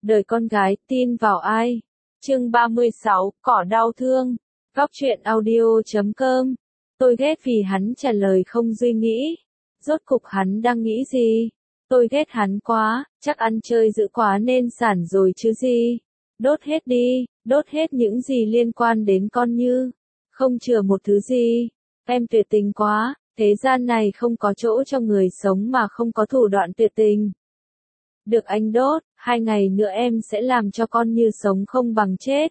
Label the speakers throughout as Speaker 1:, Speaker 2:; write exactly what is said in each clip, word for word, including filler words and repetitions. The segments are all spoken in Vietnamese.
Speaker 1: Đời con gái, tin vào ai? Chương ba mươi sáu, cỏ đau thương. Góc truyện audio chấm com. Tôi ghét vì hắn trả lời không suy nghĩ. Rốt cục hắn đang nghĩ gì? Tôi ghét hắn quá, chắc ăn chơi dữ quá nên sản rồi chứ gì. Đốt hết đi, đốt hết những gì liên quan đến con Như. Không chừa một thứ gì. Em tuyệt tình quá, thế gian này không có chỗ cho người sống mà không có thủ đoạn tuyệt tình. Được anh đốt, hai ngày nữa em sẽ làm cho con Như sống không bằng chết.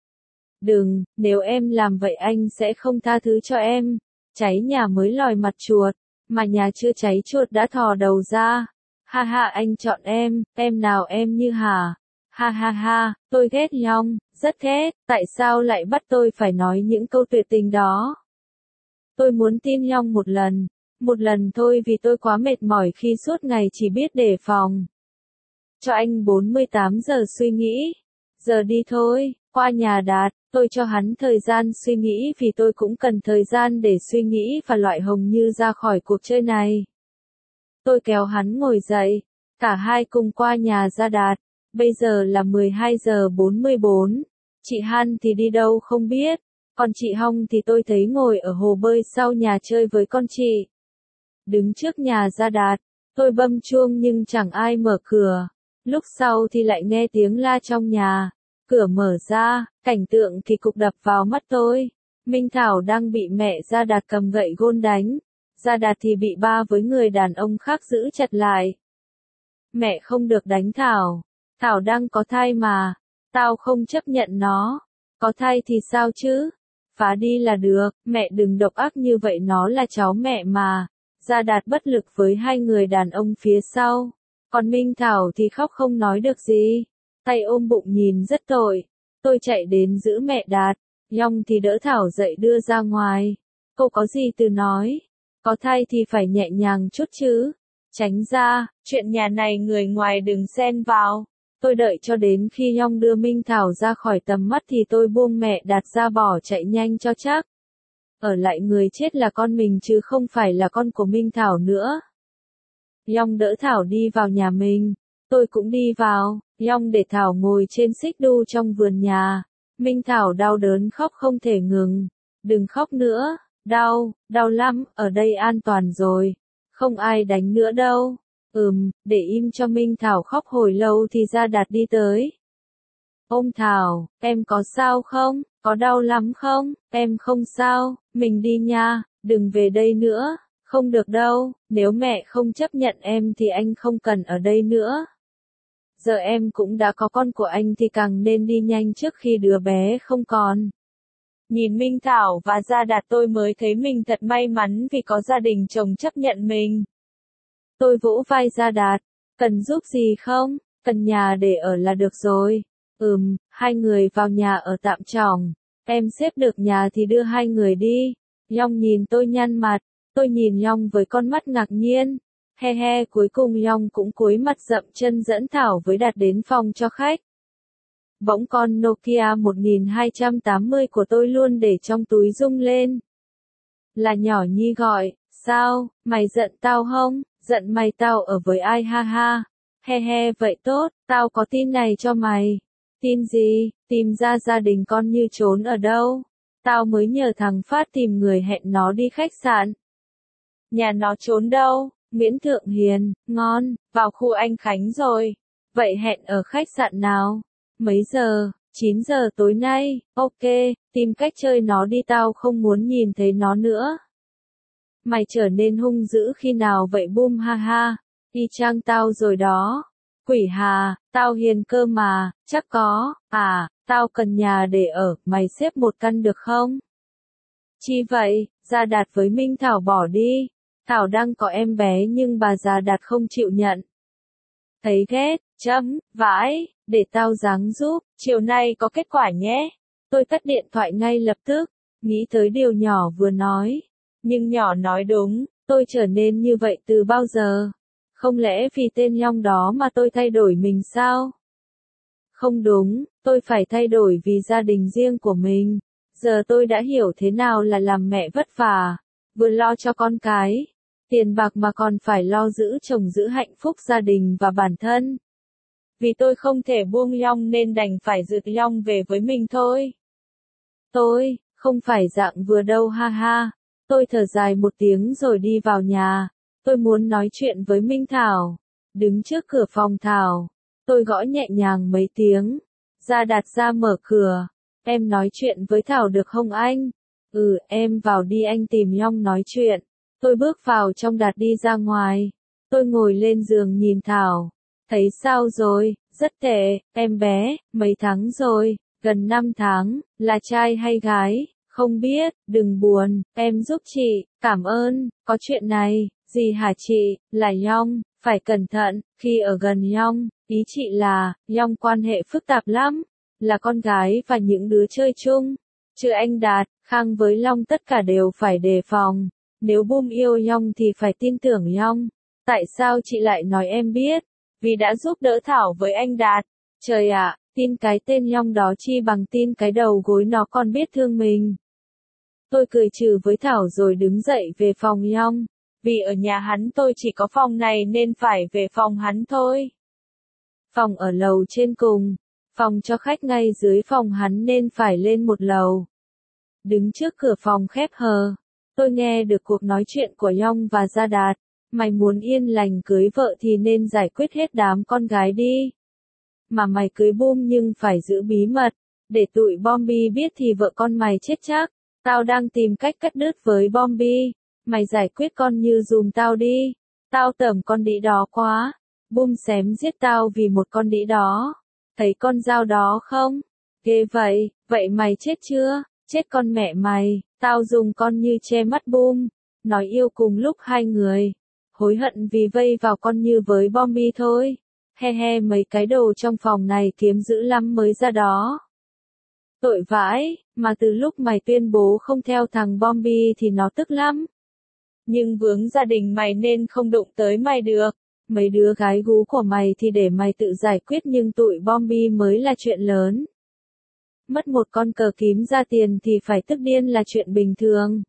Speaker 1: Đừng, nếu em làm vậy anh sẽ không tha thứ cho em. Cháy nhà mới lòi mặt chuột, mà nhà chưa cháy chuột đã thò đầu ra. Ha ha, anh chọn em, em nào em Như hả? Ha ha ha, tôi ghét Nhong, rất ghét, tại sao lại bắt tôi phải nói những câu tuyệt tình đó? Tôi muốn tin Nhong một lần, một lần thôi vì tôi quá mệt mỏi khi suốt ngày chỉ biết đề phòng. Cho anh bốn mươi tám giờ suy nghĩ. Giờ đi thôi, qua nhà Đạt, tôi cho hắn thời gian suy nghĩ vì tôi cũng cần thời gian để suy nghĩ và loại Hồng Như ra khỏi cuộc chơi này. Tôi kéo hắn ngồi dậy, cả hai cùng qua nhà ra Đạt. Bây giờ là mười hai giờ bốn mươi bốn. Chị Han thì đi đâu không biết, còn chị Hong thì tôi thấy ngồi ở hồ bơi sau nhà chơi với con chị. Đứng trước nhà ra Đạt, tôi bấm chuông nhưng chẳng ai mở cửa. Lúc sau thì lại nghe tiếng la trong nhà. Cửa mở ra, cảnh tượng thì cục đập vào mắt tôi. Minh Thảo đang bị mẹ Gia Đạt cầm gậy gôn đánh. Gia Đạt thì bị ba với người đàn ông khác giữ chặt lại. Mẹ không được đánh Thảo. Thảo đang có thai mà. Tao không chấp nhận nó. Có thai thì sao chứ? Phá đi là được, mẹ đừng độc ác như vậy, nó là cháu mẹ mà. Gia Đạt bất lực với hai người đàn ông phía sau. Còn Minh Thảo thì khóc không nói được gì. Tay ôm bụng nhìn rất tội. Tôi chạy đến giữ mẹ Đạt. Nhong thì đỡ Thảo dậy đưa ra ngoài. Cô có gì từ nói. Có thai thì phải nhẹ nhàng chút chứ. Tránh ra, chuyện nhà này người ngoài đừng xen vào. Tôi đợi cho đến khi Nhong đưa Minh Thảo ra khỏi tầm mắt thì tôi buông mẹ Đạt ra bỏ chạy nhanh cho chắc. Ở lại người chết là con mình chứ không phải là con của Minh Thảo nữa. Nhong đỡ Thảo đi vào nhà mình. Tôi cũng đi vào. Nhong để Thảo ngồi trên xích đu trong vườn nhà. Minh Thảo đau đớn khóc không thể ngừng. Đừng khóc nữa. Đau, đau lắm, ở đây an toàn rồi. Không ai đánh nữa đâu. Ừm, để im cho Minh Thảo khóc hồi lâu thì Gia Đạt đi tới. Ôm Thảo, em có sao không? Có đau lắm không? Em không sao, mình đi nha, đừng về đây nữa. Không được đâu, nếu mẹ không chấp nhận em thì anh không cần ở đây nữa. Giờ em cũng đã có con của anh thì càng nên đi nhanh trước khi đứa bé không còn. Nhìn Minh Thảo và Gia Đạt tôi mới thấy mình thật may mắn vì có gia đình chồng chấp nhận mình. Tôi vỗ vai Gia Đạt, cần giúp gì không? Cần nhà để ở là được rồi. Ừm, hai người vào nhà ở tạm trỏng. Em xếp được nhà thì đưa hai người đi. Nhong nhìn tôi nhăn mặt, tôi nhìn Nhong với con mắt ngạc nhiên. He he, cuối cùng Nhong cũng cúi mặt dậm chân dẫn Thảo với Đạt đến phòng cho khách. Bỗng con Nokia một nghìn hai trăm tám mươi của tôi luôn để trong túi rung lên. Là nhỏ Nhi gọi, sao, mày giận tao không? Giận mày tao ở với ai ha ha. He he, vậy tốt, tao có tin này cho mày. Tin gì? Tìm ra gia đình con Như trốn ở đâu. Tao mới nhờ thằng Phát tìm người hẹn nó đi khách sạn. Nhà nó trốn đâu? Miễn Thượng Hiền, ngon, vào khu Anh Khánh rồi. Vậy hẹn ở khách sạn nào? Mấy giờ? chín giờ tối nay, ok, tìm cách chơi nó đi, tao không muốn nhìn thấy nó nữa. Mày trở nên hung dữ khi nào vậy bum ha ha, y chang tao rồi đó. Quỷ hà, tao hiền cơ mà, chắc có, à, tao cần nhà để ở, mày xếp một căn được không? Chi vậy, Gia Đạt với Minh Thảo bỏ đi. Thảo đang có em bé nhưng bà Gia Đạt không chịu nhận. Thấy ghét, chấm, vãi, để tao giáng giúp, chiều nay có kết quả nhé. Tôi tắt điện thoại ngay lập tức, nghĩ tới điều nhỏ vừa nói. Nhưng nhỏ nói đúng, tôi trở nên như vậy từ bao giờ? Không lẽ vì tên Nhong đó mà tôi thay đổi mình sao? Không đúng, tôi phải thay đổi vì gia đình riêng của mình. Giờ tôi đã hiểu thế nào là làm mẹ vất vả, vừa lo cho con cái, tiền bạc mà còn phải lo giữ chồng, giữ hạnh phúc gia đình và bản thân. Vì tôi không thể buông Long nên đành phải rượt Long về với mình thôi. Tôi, không phải dạng vừa đâu ha ha. Tôi thở dài một tiếng rồi đi vào nhà. Tôi muốn nói chuyện với Minh Thảo. Đứng trước cửa phòng Thảo. Tôi gõ nhẹ nhàng mấy tiếng. Gia Đạt ra mở cửa. Em nói chuyện với Thảo được không anh? Ừ, em vào đi anh tìm Long nói chuyện. Tôi bước vào trong Đạt đi ra ngoài. Tôi ngồi lên giường nhìn Thảo. Thấy sao rồi? Rất tệ, em bé, mấy tháng rồi, gần năm tháng, là trai hay gái? Không biết, đừng buồn, em giúp chị, cảm ơn, có chuyện này, gì hả chị, là Long, phải cẩn thận, khi ở gần Long, ý chị là, Long quan hệ phức tạp lắm, là con gái và những đứa chơi chung. Chứ anh Đạt, Khang với Long tất cả đều phải đề phòng, nếu Bum yêu Long thì phải tin tưởng Long. Tại sao chị lại nói em biết? Vì đã giúp đỡ Thảo với anh Đạt. Trời ạ, tin cái tên Long đó chi bằng tin cái đầu gối nó còn biết thương mình. Tôi cười trừ với Thảo rồi đứng dậy về phòng Long. Vì ở nhà hắn tôi chỉ có phòng này nên phải về phòng hắn thôi. Phòng ở lầu trên cùng. Phòng cho khách ngay dưới phòng hắn nên phải lên một lầu. Đứng trước cửa phòng khép hờ. Tôi nghe được cuộc nói chuyện của Long và Gia Đạt. Mày muốn yên lành cưới vợ thì nên giải quyết hết đám con gái đi. Mà mày cưới Bum nhưng phải giữ bí mật. Để tụi Bombi biết thì vợ con mày chết chắc. Tao đang tìm cách cắt đứt với Bombi. Mày giải quyết con Như dùm tao đi. Tao tởm con đĩ đó quá. Bum xém giết tao vì một con đĩ đó. Thấy con dao đó không? Ghê vậy, vậy mày chết chưa? Chết con mẹ mày. Tao dùng con Như che mắt Bum. Nói yêu cùng lúc hai người. Hối hận vì vây vào con Như với Bombi thôi. He he mấy cái đồ trong phòng này kiếm dữ lắm mới ra đó. Tội vãi, mà từ lúc mày tuyên bố không theo thằng Bombi thì nó tức lắm. Nhưng vướng gia đình mày nên không đụng tới mày được. Mấy đứa gái gú của mày thì để mày tự giải quyết nhưng tụi Bombi mới là chuyện lớn. Mất một con cờ kím ra tiền thì phải tức điên là chuyện bình thường.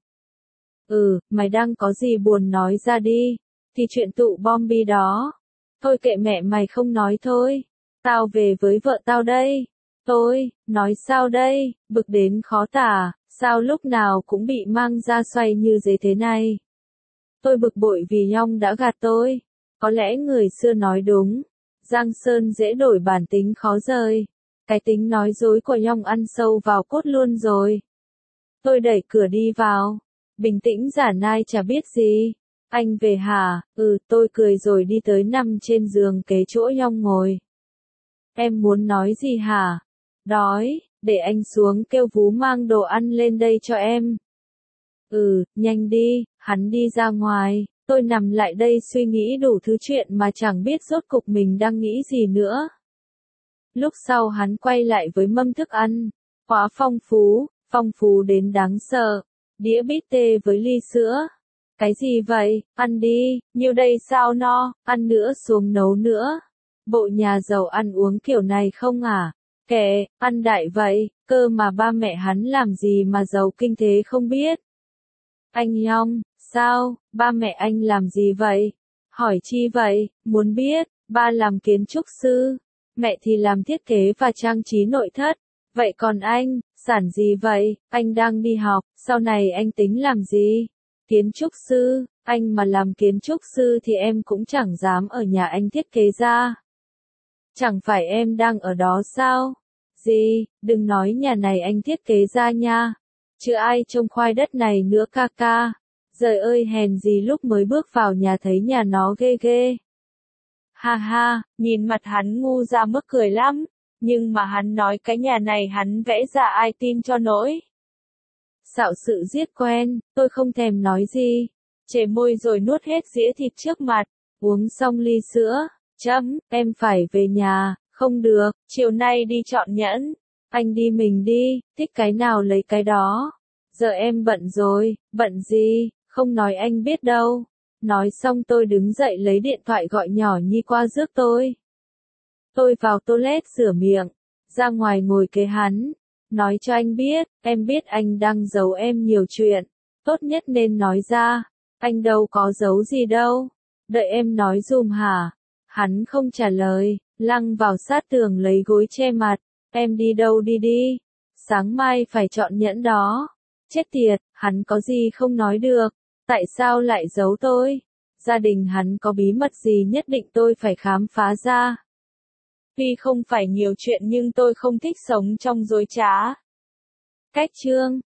Speaker 1: Ừ, mày đang có gì buồn nói ra đi. Thì chuyện tụ Bombi đó. Thôi kệ mẹ mày không nói thôi. Tao về với vợ tao đây. Tôi, nói sao đây, bực đến khó tả, sao lúc nào cũng bị mang ra xoay như thế thế này. Tôi bực bội vì Long đã gạt tôi. Có lẽ người xưa nói đúng. Giang sơn dễ đổi bản tính khó rời. Cái tính nói dối của Long ăn sâu vào cốt luôn rồi. Tôi đẩy cửa đi vào. Bình tĩnh giả nai chả biết gì. Anh về hả? Ừ, tôi cười rồi đi tới nằm trên giường kế chỗ Long ngồi. Em muốn nói gì hả? Đói, để anh xuống kêu Vú mang đồ ăn lên đây cho em. Ừ, nhanh đi, hắn đi ra ngoài, tôi nằm lại đây suy nghĩ đủ thứ chuyện mà chẳng biết rốt cục mình đang nghĩ gì nữa. Lúc sau hắn quay lại với mâm thức ăn, quá phong phú, phong phú đến đáng sợ, đĩa bít tê với ly sữa. Cái gì vậy, ăn đi, nhiêu đây sao no, ăn nữa xuống nấu nữa. Bộ nhà giàu ăn uống kiểu này không à? Kệ, ăn đại vậy, cơ mà ba mẹ hắn làm gì mà giàu kinh thế không biết. Anh Long, sao, ba mẹ anh làm gì vậy? Hỏi chi vậy, muốn biết, ba làm kiến trúc sư, mẹ thì làm thiết kế và trang trí nội thất. Vậy còn anh, sản gì vậy, anh đang đi học, sau này anh tính làm gì? Kiến trúc sư, anh mà làm kiến trúc sư thì em cũng chẳng dám ở nhà anh thiết kế ra. Chẳng phải em đang ở đó sao? Gì, đừng nói nhà này anh thiết kế ra nha. Chứ ai trông khoai đất này nữa ca ca. Giời ơi hèn gì lúc mới bước vào nhà thấy nhà nó ghê ghê. Ha ha, nhìn mặt hắn ngu ra mức cười lắm. Nhưng mà hắn nói cái nhà này hắn vẽ ra ai tin cho nổi. Xạo sự giết quen, tôi không thèm nói gì. Chề môi rồi nuốt hết dĩa thịt trước mặt. Uống xong ly sữa. Chấm, em phải về nhà. Không được, chiều nay đi chọn nhẫn. Anh đi mình đi, thích cái nào lấy cái đó. Giờ em bận rồi, bận gì, không nói anh biết đâu. Nói xong tôi đứng dậy lấy điện thoại gọi nhỏ Nhi qua rước tôi. Tôi vào toilet rửa miệng, ra ngoài ngồi kế hắn. Nói cho anh biết, em biết anh đang giấu em nhiều chuyện. Tốt nhất nên nói ra, anh đâu có giấu gì đâu. Đợi em nói dùm hả? Hắn không trả lời, lăng vào sát tường lấy gối che mặt. Em đi đâu đi đi? Sáng mai phải chọn nhẫn đó. Chết tiệt, hắn có gì không nói được? Tại sao lại giấu tôi? Gia đình hắn có bí mật gì nhất định tôi phải khám phá ra. Tuy không phải nhiều chuyện nhưng tôi không thích sống trong dối trá. Cách chương